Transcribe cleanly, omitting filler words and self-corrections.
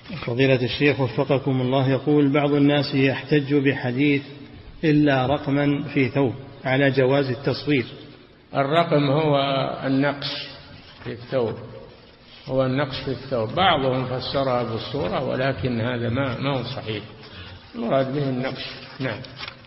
فضيلة الشيخ وفقكم الله، يقول بعض الناس يحتج بحديث إلا رقما في ثوب على جواز التصوير. الرقم هو النقش في الثوب، هو النقش في الثوب. بعضهم فسرها بالصورة ولكن هذا ما هو صحيح، المراد به النقش. نعم.